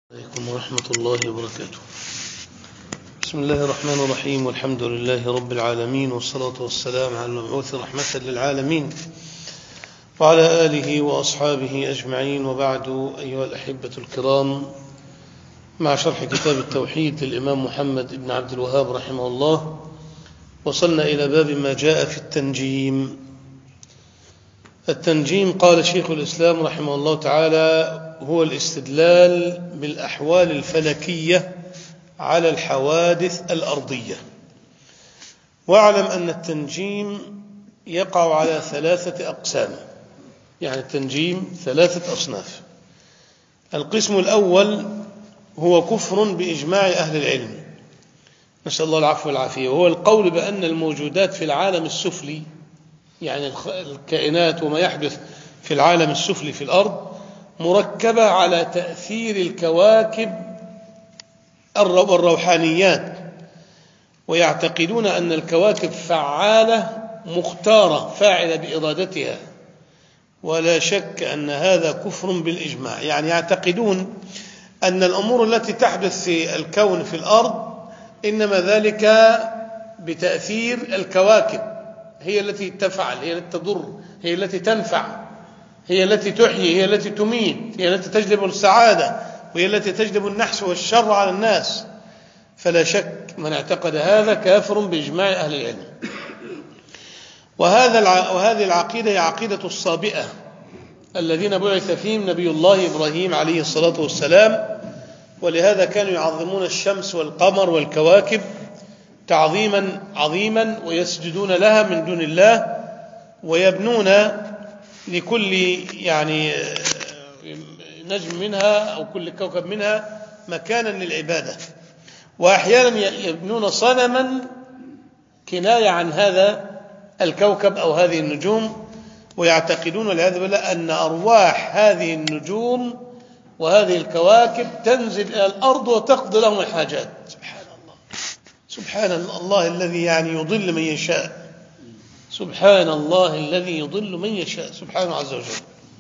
عليكم ورحمة الله وبركاته. بسم الله الرحمن الرحيم، والحمد لله رب العالمين، والصلاة والسلام على المبعوث رحمة للعالمين وعلى آله وأصحابه أجمعين، وبعد. أيها الأحبة الكرام، مع شرح كتاب التوحيد للإمام محمد بن عبد الوهاب رحمه الله، وصلنا إلى باب ما جاء في التنجيم. التنجيم، قال شيخ الإسلام رحمه الله تعالى: هو الاستدلال بالأحوال الفلكية على الحوادث الأرضية. واعلم أن التنجيم يقع على 3 أقسام، يعني التنجيم 3 أصناف. القسم الأول هو كفر بإجماع أهل العلم، نسأل الله العفو والعافية، وهو القول بأن الموجودات في العالم السفلي، يعني الكائنات وما يحدث في العالم السفلي في الأرض، مركبة على تأثير الكواكب والروحانيات، ويعتقدون أن الكواكب فعالة مختارة فاعلة بإرادتها، ولا شك أن هذا كفر بالإجماع. يعني يعتقدون أن الأمور التي تحدث في الكون في الأرض إنما ذلك بتأثير الكواكب، هي التي تفعل، هي التي تضر، هي التي تنفع، هي التي تحيي، هي التي تميت، هي التي تجلب السعادة، وهي التي تجلب النحس والشر على الناس. فلا شك من اعتقد هذا كافر بإجماع أهل العلم. وهذه العقيدة هي عقيدة الصابئة الذين بعث فيهم نبي الله إبراهيم عليه الصلاة والسلام، ولهذا كانوا يعظمون الشمس والقمر والكواكب تعظيما عظيما، ويسجدون لها من دون الله، ويبنون لكل يعني نجم منها أو كل كوكب منها مكانا للعبادة، وأحيانا يبنون صنما كناية عن هذا الكوكب أو هذه النجوم، ويعتقدون والعياذ بالله أن أرواح هذه النجوم وهذه الكواكب تنزل إلى الأرض وتقضي لهم الحاجات. سبحان الله، سبحان الله الذي يعني يضل من يشاء، سبحان الله الذي يضل من يشاء سبحانه عز وجل.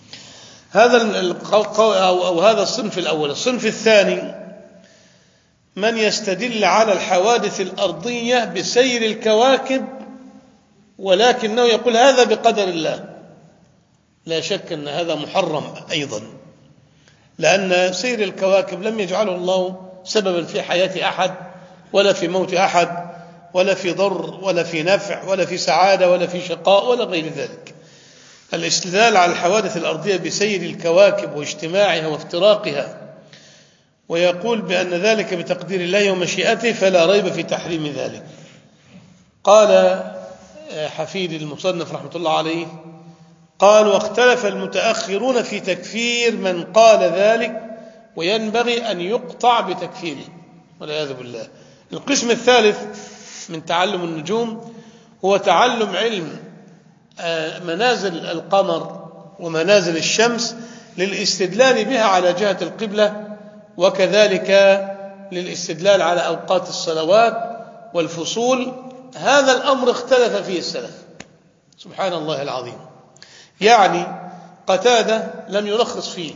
هذا الصنف الأول. الصنف الثاني من يستدل على الحوادث الأرضية بسير الكواكب، ولكنه يقول هذا بقدر الله. لا شك أن هذا محرم أيضا، لأن سير الكواكب لم يجعله الله سببا في حياة أحد، ولا في موت أحد، ولا في ضر، ولا في نفع، ولا في سعادة، ولا في شقاء، ولا غير ذلك. الاستدلال على الحوادث الأرضية بسير الكواكب واجتماعها وافتراقها، ويقول بأن ذلك بتقدير الله ومشيئته، فلا ريب في تحريم ذلك. قال حفيد المصنف رحمة الله عليه، قال: واختلف المتأخرون في تكفير من قال ذلك، وينبغي أن يقطع بتكفيره والعياذ بالله. القسم الثالث من تعلم النجوم هو تعلم علم منازل القمر ومنازل الشمس للاستدلال بها على جهة القبلة، وكذلك للاستدلال على أوقات الصلوات والفصول. هذا الأمر اختلف فيه السلف، سبحان الله العظيم. يعني قتادة لم يلخص فيه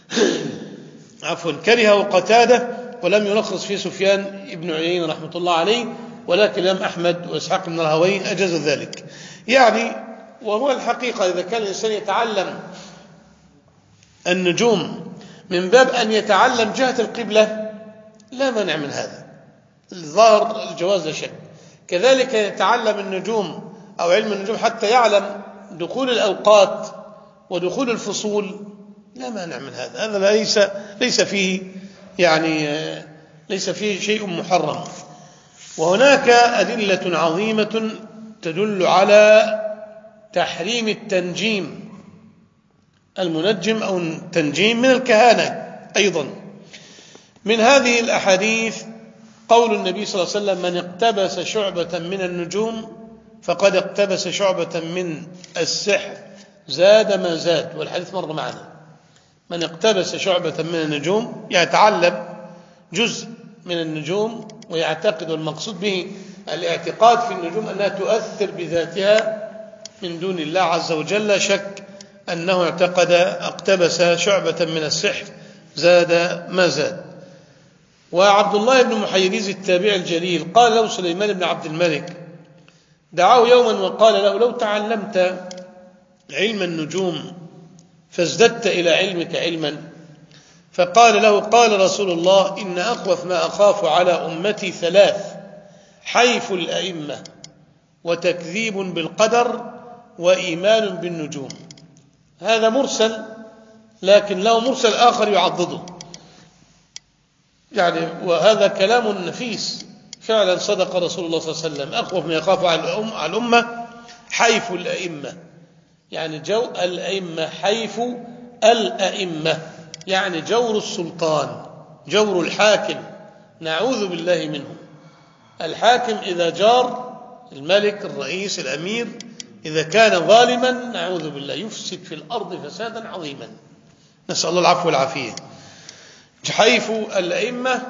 كرهه قتادة ولم يلخص فيه سفيان ابن عيينة رحمة الله عليه، ولكن الإمام أحمد وإسحاق بن راهويه أجاز ذلك. يعني وهو الحقيقة إذا كان الإنسان يتعلم النجوم من باب أن يتعلم جهة القبلة لا مانع من هذا، الظاهر الجواز لا شك. كذلك يتعلم النجوم أو علم النجوم حتى يعلم دخول الأوقات ودخول الفصول، لا مانع من هذا. هذا ليس فيه ليس فيه شيء محرم. وهناك أدلة عظيمة تدل على تحريم التنجيم، المنجم أو التنجيم من الكهانة أيضا. من هذه الأحاديث قول النبي صلى الله عليه وسلم: من اقتبس شعبة من النجوم فقد اقتبس شعبة من السحر زاد ما زاد. والحديث مر معنا. من اقتبس شعبة من النجوم يتعلم جزء من النجوم ويعتقد، والمقصود به الاعتقاد في النجوم أنها تؤثر بذاتها من دون الله عز وجل. لا شك أنه اقتبس شعبة من السحر زاد ما زاد. وعبد الله بن محيريز التابع الجليل قال له سليمان بن عبد الملك، دعاه يوما وقال له: لو تعلمت علم النجوم فازددت إلى علمك علما. فقال له: قال رسول الله: إن أخوف ما أخاف على أمتي ثلاث: حيف الأئمة، وتكذيب بالقدر، وإيمان بالنجوم. هذا مرسل، لكن له مرسل آخر يعضده، يعني وهذا كلام نفيس فعلا. صدق رسول الله صلى الله عليه وسلم: أخوف ما يخاف على الأمة حيف الأئمة، يعني جو الأئمة، حيف الأئمة يعني جور السلطان، جور الحاكم، نعوذ بالله منه. الحاكم إذا جار، الملك، الرئيس، الأمير، إذا كان ظالما نعوذ بالله يفسد في الأرض فسادا عظيما، نسأل الله العفو والعافية. حيف الأئمة،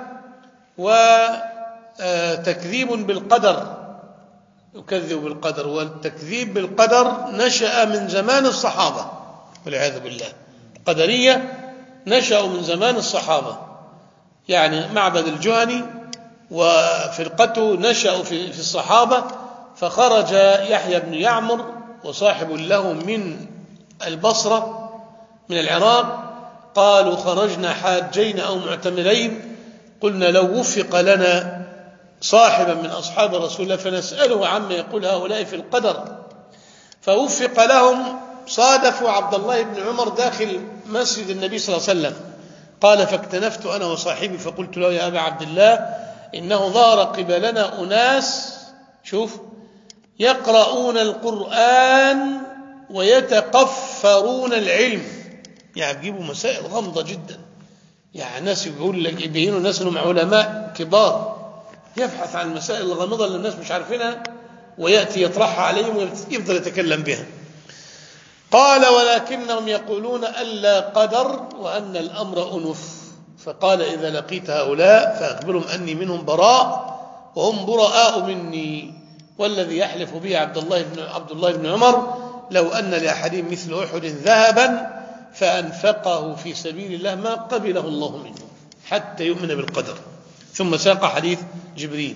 وتكذيب بالقدر، يكذب بالقدر، والتكذيب بالقدر نشأ من زمان الصحابة والعياذ بالله. القدرية نشأوا من زمان الصحابة، يعني معبد الجهني وفرقته نشأوا في الصحابة. فخرج يحيى بن يعمر وصاحب له من البصرة من العراق، قالوا: خرجنا حاجين أو معتمرين، قلنا لو وفق لنا صاحبا من أصحاب رسول الله فنسأله عما يقول هؤلاء في القدر. فوفق لهم، صادفوا عبد الله بن عمر داخل مسجد النبي صلى الله عليه وسلم. قال: فاكتنفت أنا وصاحبي فقلت له: يا أبا عبد الله، إنه ظهر قبلنا أناس، شوف، يقرؤون القرآن ويتقفرون العلم، يعني يجيبوا مسائل غامضة جدا، يعني ناس يقول لك يبينوا الناس انهم علماء كبار، يبحث عن المسائل الغامضة اللي الناس مش عارفينها ويأتي يطرحها عليهم ويفضل يتكلم بها. قال: ولكنهم يقولون ألا قدر وأن الأمر أنف. فقال: إذا لقيت هؤلاء فأخبرهم أني منهم براء وهم براء مني، والذي يحلف به عبد الله بن عمر لو أن لأحدهم مثل أحد ذهبا فأنفقه في سبيل الله ما قبله الله منه حتى يؤمن بالقدر. ثم ساق حديث جبريل.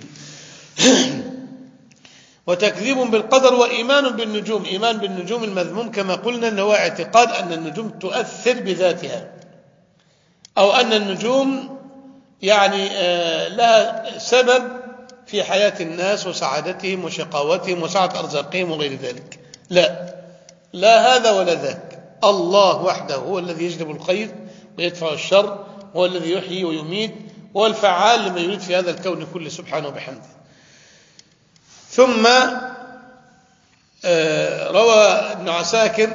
وتكذيب بالقدر، وإيمان بالنجوم. إيمان بالنجوم المذموم كما قلنا أنه اعتقاد أن النجوم تؤثر بذاتها، أو أن النجوم يعني لها سبب في حياة الناس وسعادتهم وشقاوتهم وسعة أرزاقهم وغير ذلك. لا هذا ولا ذاك. الله وحده هو الذي يجلب الخير ويدفع الشر، هو الذي يحيي ويميت، هو الفعال لما يريد في هذا الكون كله سبحانه وبحمده. ثم روى ابن عساكر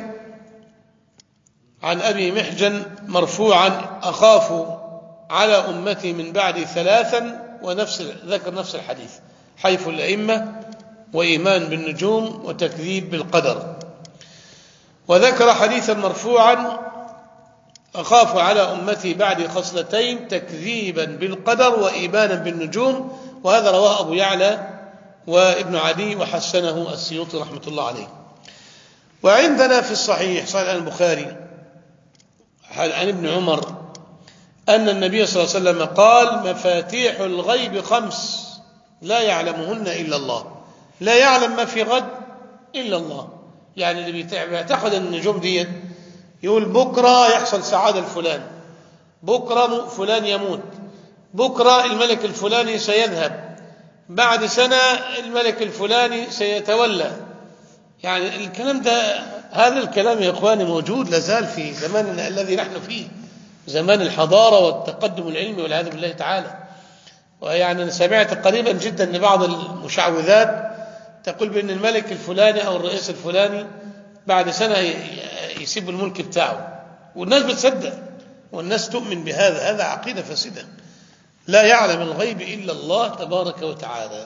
عن أبي محجن مرفوعا: أخاف على أمتي من بعد ثلاثا، ذكر نفس الحديث: حيف الأئمة، وإيمان بالنجوم، وتكذيب بالقدر. وذكر حديثا مرفوعا: أخاف على أمتي بعد خصلتين: تكذيبا بالقدر وإيمانا بالنجوم. وهذا رواه أبو يعلى وابن عدي وحسنه السيوطي رحمة الله عليه. وعندنا في الصحيح صحيح البخاري عن ابن عمر أن النبي صلى الله عليه وسلم قال: مفاتيح الغيب 5 لا يعلمهن إلا الله. لا يعلم ما في غد إلا الله. يعني اللي بيعتقد أن النجوم دي يقول بكرة يحصل سعادة الفلان، بكرة فلان يموت، بكرة الملك الفلاني سيذهب، بعد سنة الملك الفلاني سيتولى. يعني الكلام ده، هذا الكلام يا إخواني موجود لازال في زماننا الذي نحن فيه، زمان الحضارة والتقدم العلمي والعياذ بالله تعالى. ويعني أنا سمعت قريبا جدا أن بعض المشعوذات تقول بأن الملك الفلاني أو الرئيس الفلاني بعد سنة يسيب الملك بتاعه، والناس بتصدق والناس تؤمن بهذا. هذا عقيدة فاسدة. لا يعلم الغيب إلا الله تبارك وتعالى.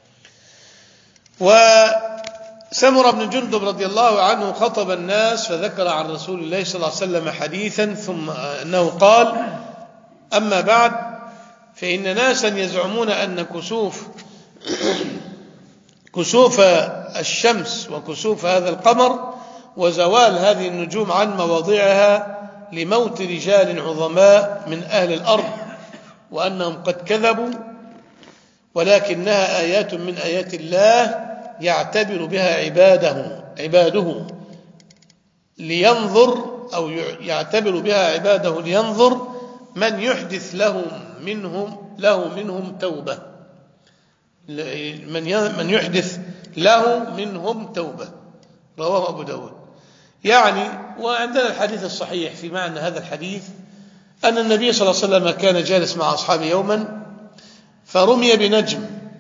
وسمر بن جندب رضي الله عنه خطب الناس فذكر عن رسول الله صلى الله عليه وسلم حديثا، ثم أنه قال: أما بعد، فإن ناسا يزعمون أن كسوف الشمس وكسوف هذا القمر وزوال هذه النجوم عن مواضعها لموت رجال عظماء من أهل الأرض وأنهم قد كذبوا، ولكنها آيات من آيات الله يعتبر بها عباده لينظر، أو يعتبر بها عباده لينظر من يحدث له منهم توبة، من يحدث له منهم توبة. رواه أبو داود. يعني وعندنا الحديث الصحيح في معنى هذا الحديث أن النبي صلى الله عليه وسلم كان جالس مع أصحابه يوما فرمي بنجم،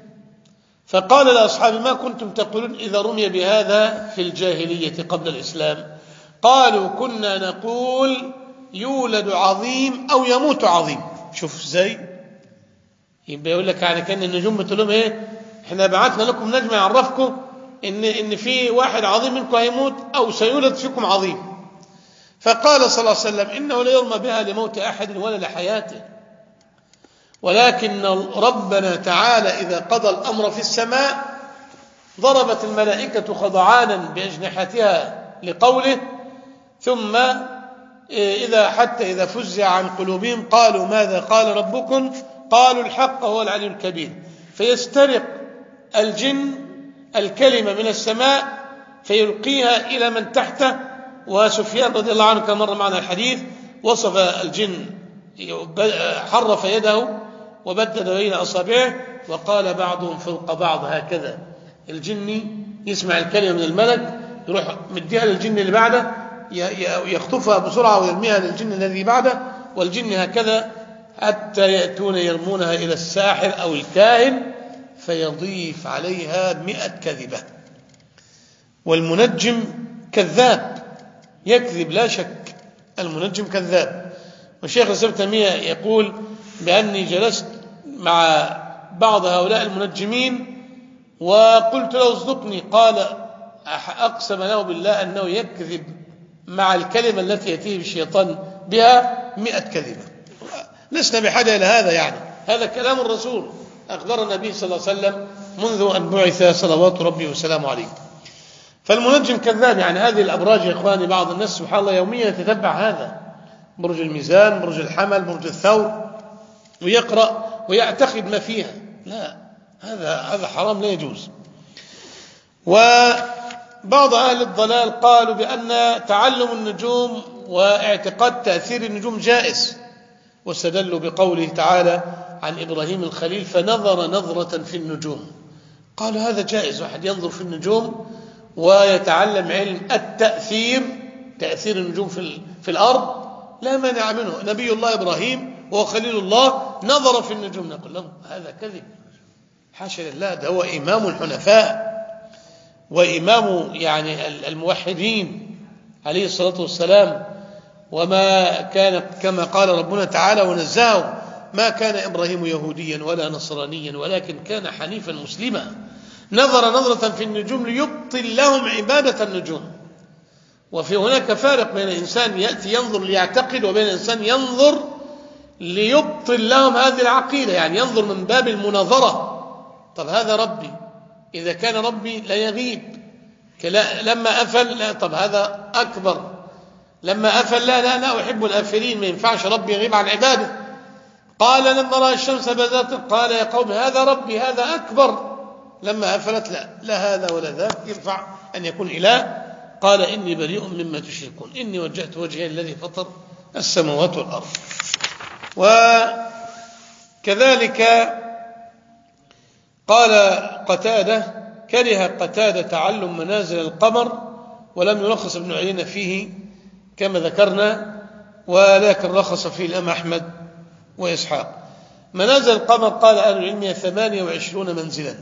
فقال لأصحابه: ما كنتم تقولون إذا رمي بهذا في الجاهلية قبل الإسلام؟ قالوا: كنا نقول يولد عظيم أو يموت عظيم. شوف ازاي يبقى يقول لك يعني كان النجوم بتقول لهم ايه؟ احنا بعثنا لكم نجم يعرفكم ان في واحد عظيم منكم هيموت او سيولد فيكم عظيم. فقال صلى الله عليه وسلم: انه لا يرمى بها لموت احد ولا لحياته، ولكن ربنا تعالى اذا قضى الامر في السماء ضربت الملائكه خضعانا باجنحتها لقوله، ثم حتى إذا فزع عن قلوبهم قالوا: ماذا قال ربكم؟ قالوا: الحق هو العلي الكبير. فيسترق الجن الكلمة من السماء فيلقيها إلى من تحته. وسفيان رضي الله عنه كما مر معنا الحديث وصف الجن، حرف يده وبدد بين أصابعه وقال بعضهم فوق بعض هكذا. الجن يسمع الكلمة من الملك يروح مديها للجن اللي بعده يخطفها بسرعة ويرميها للجن الذي بعده، والجن هكذا حتى يأتون يرمونها إلى الساحر أو الكاهن فيضيف عليها 100 كذبة. والمنجم كذاب، يكذب لا شك، المنجم كذاب. والشيخ الإسلام ابن تيمية يقول بأني جلست مع بعض هؤلاء المنجمين وقلت له: اصدقني. قال: أقسم له بالله أنه يكذب مع الكلمة التي يأتيه الشيطان بها 100 كذبة. لسنا بحاجة إلى هذا، يعني هذا كلام الرسول أخبر النبي صلى الله عليه وسلم منذ أن بعث صلوات ربي وسلامه عليه. فالمنجم كذاب. يعني هذه الأبراج يا إخواني، بعض الناس سبحان الله يوميا يتتبع هذا، برج الميزان، برج الحمل، برج الثور، ويقرأ ويعتقد ما فيها. لا، هذا حرام لا يجوز. وبعض أهل الضلال قالوا بأن تعلم النجوم واعتقاد تأثير النجوم جائز، واستدلوا بقوله تعالى عن إبراهيم الخليل: فنظر نظرة في النجوم. قالوا هذا جائز، واحد ينظر في النجوم ويتعلم علم التأثير، تأثير النجوم في الأرض، لا مانع منه. نبي الله إبراهيم وهو خليل الله نظر في النجوم. نقول لهم هذا كذب، حاشا لله، ده هو إمام الحنفاء وإمام يعني الموحدين عليه الصلاة والسلام. وما كان كما قال ربنا تعالى ونزهه: ما كان إبراهيم يهوديا ولا نصرانيا ولكن كان حنيفا مسلما. نظر نظرة في النجوم ليبطل لهم عبادة النجوم. وفي هناك فارق بين إنسان يأتي ينظر ليعتقد وبين إنسان ينظر ليبطل لهم هذه العقيدة، يعني ينظر من باب المناظرة. طب هذا ربي، إذا كان ربي لا يغيب، لما أفل لا، طب هذا أكبر، لما أفل لا أحب الآفلين، ما ينفعش ربي يغيب عن عباده. قال: لما رأى الشمس بازغة قال: يا قوم هذا ربي هذا أكبر. لما أفلت لا هذا ولا ذاك ينفع أن يكون إله. قال: إني بريء مما تشركون، إني وجهت وجهي الذي فطر السماوات والأرض. وكذلك قال قتادة: كره قتادة تعلم منازل القمر، ولم يرخص ابن عيينة فيه كما ذكرنا، ولكن رخص فيه الإمام أحمد وإسحاق. منازل القمر قال أهل العلم 28 منزلا،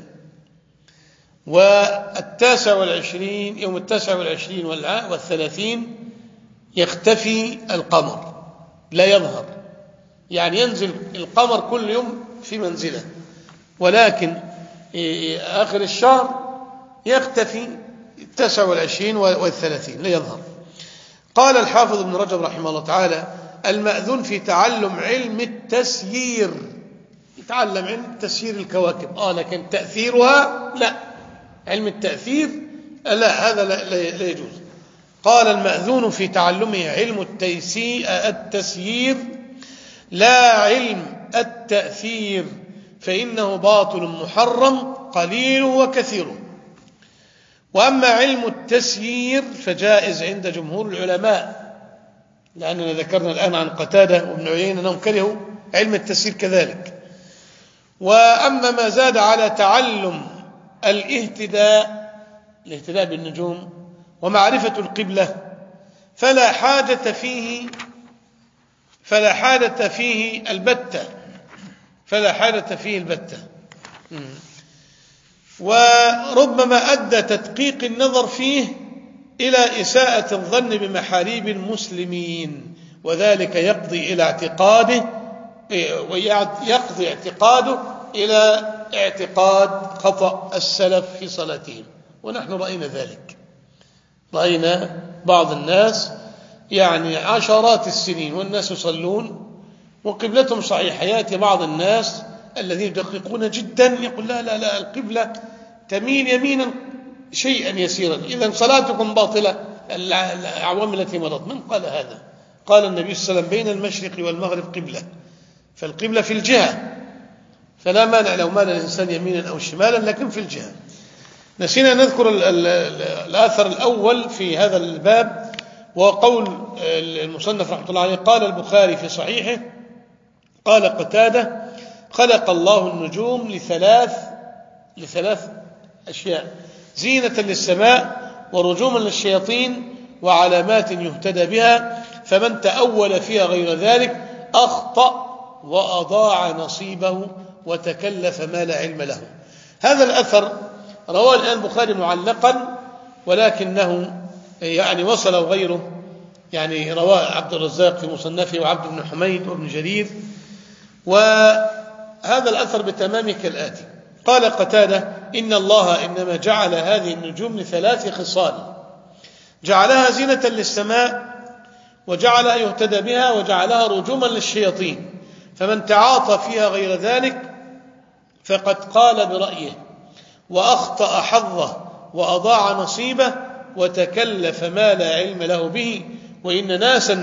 يوم 29 والثلاثين يختفي القمر لا يظهر، يعني ينزل القمر كل يوم في منزله، ولكن آخر الشهر يختفي 29 والثلاثين لا يظهر. قال الحافظ ابن رجب رحمه الله تعالى: المأذون في تعلم علم التسيير، يتعلم علم تسيير الكواكب، لكن تأثيرها لا، علم التأثير لا، هذا لا يجوز. قال: المأذون في تعلمه علم التسيير لا علم التأثير فإنه باطل محرم قليل وكثير. وأما علم التسيير فجائز عند جمهور العلماء، لأننا ذكرنا الآن عن قتادة وابن عيينة أنهم كرهوا علم التسيير كذلك. وأما ما زاد على تعلم الاهتداء بالنجوم ومعرفة القبلة فلا حاجة فيه البتة. وربما أدى تدقيق النظر فيه إلى إساءة الظن بمحاريب المسلمين، وذلك يقضي اعتقاده إلى اعتقاد خطأ السلف في صلاتهم. ونحن رأينا ذلك، رأينا بعض الناس يعني عشرات السنين والناس يصلون وقبلتهم صحيحة، يأتي بعض الناس الذين يدققون جدا يقول لا القبلة تميل يمينا شيئا يسيرا، إذا صلاتكم باطلة. الأعوام التي مضت من قال هذا؟ قال النبي صلى الله عليه وسلم بين المشرق والمغرب قبلة، فالقبلة في الجهة، فلا مانع لو مال الإنسان يمينا أو شمالا لكن في الجهة. نسينا نذكر الآثر الأول في هذا الباب، وقول المصنف رحمه الله عليه قال البخاري في صحيحه قال قتادة خلق الله النجوم لثلاث أشياء: زينة للسماء ورجوما للشياطين وعلامات يهتدى بها، فمن تأول فيها غير ذلك أخطأ وأضاع نصيبه وتكلف ما لا علم له. هذا الأثر رواه الآن البخاري معلقا، ولكنه يعني وصل غيره، يعني رواه عبد الرزاق في مصنفه وعبد بن حميد وابن جرير. وهذا الأثر بتمامه كالآتي: قال قتادة إن الله إنما جعل هذه النجوم لثلاث خصال: جعلها زينة للسماء، وجعل يهتدى بها، وجعلها رجوما للشياطين، فمن تعاطى فيها غير ذلك فقد قال برأيه وأخطأ حظه وأضاع نصيبه وتكلف ما لا علم له به. وإن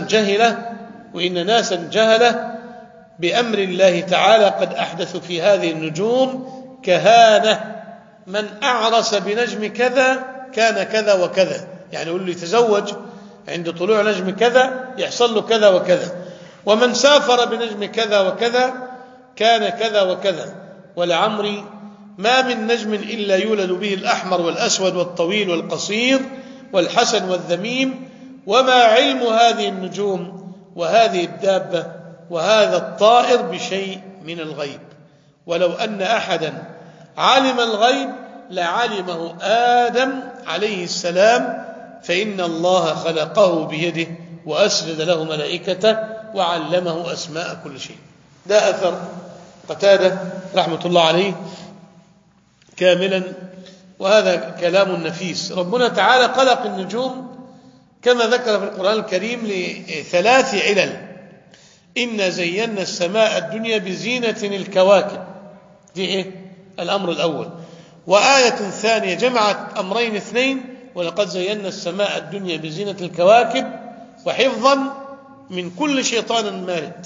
ناسا جهلة بأمر الله تعالى قد أحدثوا في هذه النجوم كهانة: من أعرس بنجم كذا كان كذا وكذا، يعني يقول له يتزوج عند طلوع نجم كذا يحصل له كذا وكذا، ومن سافر بنجم كذا وكذا كان كذا وكذا. ولعمري ما من نجم إلا يولد به الأحمر والأسود والطويل والقصير والحسن والذميم، وما علم هذه النجوم وهذه الدابة وهذا الطائر بشيء من الغيب، ولو أن أحدا علم الغيب لعلمه آدم عليه السلام، فإن الله خلقه بيده وأسجد له ملائكته وعلمه أسماء كل شيء. ده أثر قتادة رحمة الله عليه كاملا، وهذا كلام نفيس. ربنا تعالى خلق النجوم كما ذكر في القرآن الكريم لثلاث علل: إنا زينا السماء الدنيا بزينة الكواكب، دي إيه؟ الأمر الأول. وآية ثانية جمعت أمرين اثنين: ولقد زينا السماء الدنيا بزينة الكواكب وحفظا من كل شيطان مارد،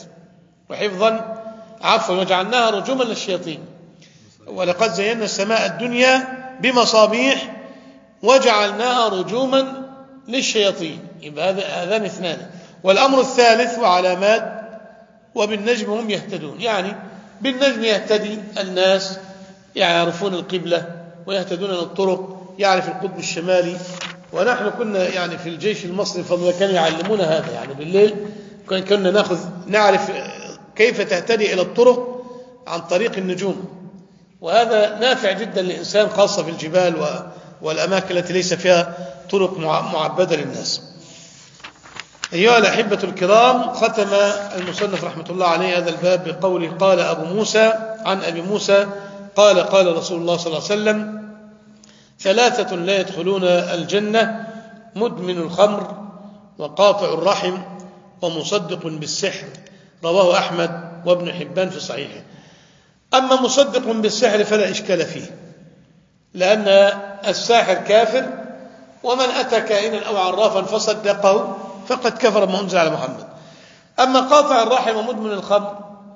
وجعلناها رجوما للشياطين. ولقد زينا السماء الدنيا بمصابيح وجعلناها رجوما للشياطين، يبقى هذان اثنان. والأمر الثالث: وعلامات وبالنجم هم يهتدون، يعني بالنجم يهتدي الناس، يعرفون القبلة ويهتدون إلى الطرق، يعرف القطب الشمالي. ونحن كنا يعني في الجيش المصري فضلا كانوا يعلمونا هذا، يعني بالليل كنا نعرف كيف تهتدي إلى الطرق عن طريق النجوم، وهذا نافع جدا للإنسان خاصة في الجبال والأماكن التي ليس فيها طرق معبدة للناس. أيها الأحبة الكرام، ختم المصنف رحمة الله عليه هذا الباب بقوله: قال أبو موسى عن أبي موسى قال رسول الله صلى الله عليه وسلم: ثلاثة لا يدخلون الجنة: مدمن الخمر وقاطع الرحم ومصدق بالسحر. رواه أحمد وابن حبان في صحيحه. أما مصدق بالسحر فلا إشكال فيه، لأن الساحر كافر، ومن أتى كائنا أو عرافا فصدقه فقد كفر بما أنزل على محمد. أما قاطع الرحم ومدمن الخمر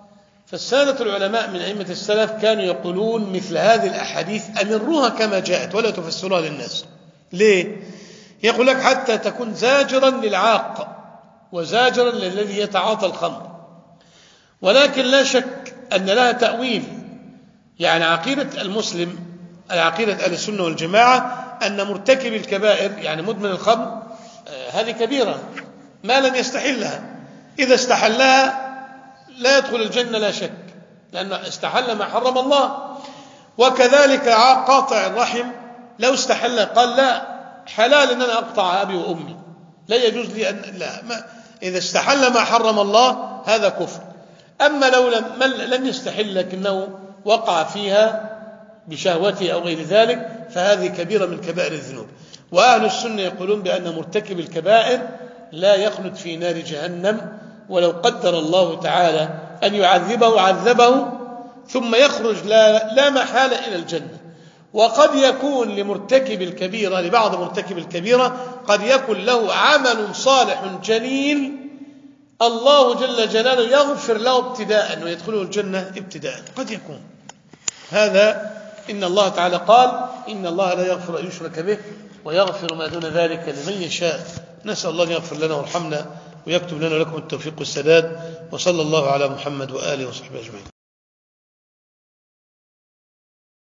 فالسادة العلماء من أئمة السلف كانوا يقولون مثل هذه الأحاديث أمروها كما جاءت ولا تفسروها للناس. ليه؟ يقول لك حتى تكون زاجرا للعاق وزاجرا للذي يتعاطى الخمر، ولكن لا شك أن لها تأويل. يعني عقيدة المسلم، العقيدة أهل السنة والجماعة، أن مرتكب الكبائر يعني مدمن الخمر هذه كبيرة ما لم يستحلها، إذا استحلها لا يدخل الجنة لا شك، لأنه استحل ما حرم الله. وكذلك قاطع الرحم لو استحل قال لا حلال أن أنا أقطع أبي وأمي، لا يجوز لي أن لا ما إذا استحل ما حرم الله هذا كفر. أما لو لم يستحل لكنه وقع فيها بشهوته أو غير ذلك فهذه كبيرة من كبائر الذنوب. وأهل السنة يقولون بأن مرتكب الكبائر لا يخلد في نار جهنم، ولو قدر الله تعالى أن يعذبه عذبه ثم يخرج لا محالة إلى الجنة. وقد يكون لمرتكب الكبيرة، لبعض مرتكب الكبيرة قد يكون له عمل صالح جليل الله جل جلاله يغفر له ابتداء ويدخله الجنة ابتداء، قد يكون هذا. إن الله تعالى قال إن الله لا يغفر أن يشرك به ويغفر ما دون ذلك لمن يشاء. نسأل الله أن يغفر لنا ويرحمنا ويكتب لنا ولكم التوفيق والسداد، وصلى الله على محمد وآله وصحبه أجمعين.